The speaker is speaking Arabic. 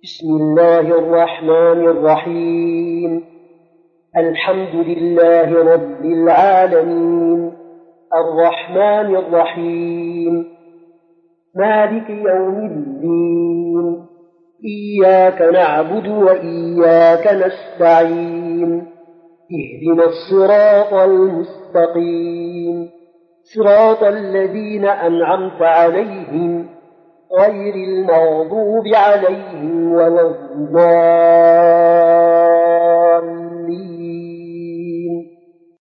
بسم الله الرحمن الرحيم. الحمد لله رب العالمين، الرحمن الرحيم، مالك يوم الدين، إياك نعبد وإياك نستعين، اهدنا الصراط المستقيم، صراط الذين أنعمت عليهم غير المغضوب عليهم ولا الضالين.